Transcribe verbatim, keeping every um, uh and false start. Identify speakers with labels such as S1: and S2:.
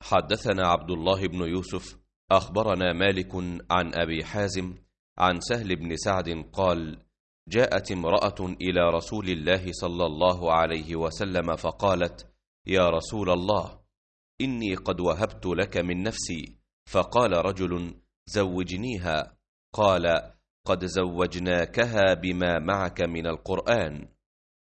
S1: حدثنا عبد الله بن يوسف أخبرنا مالك عن أبي حازم عن سهل بن سعد قال: جاءت امرأة إلى رسول الله صلى الله عليه وسلم فقالت: يا رسول الله، إني قد وهبت لك من نفسي. فقال رجل: زوجنيها. قال: قد زوجناكها بما معك من القرآن.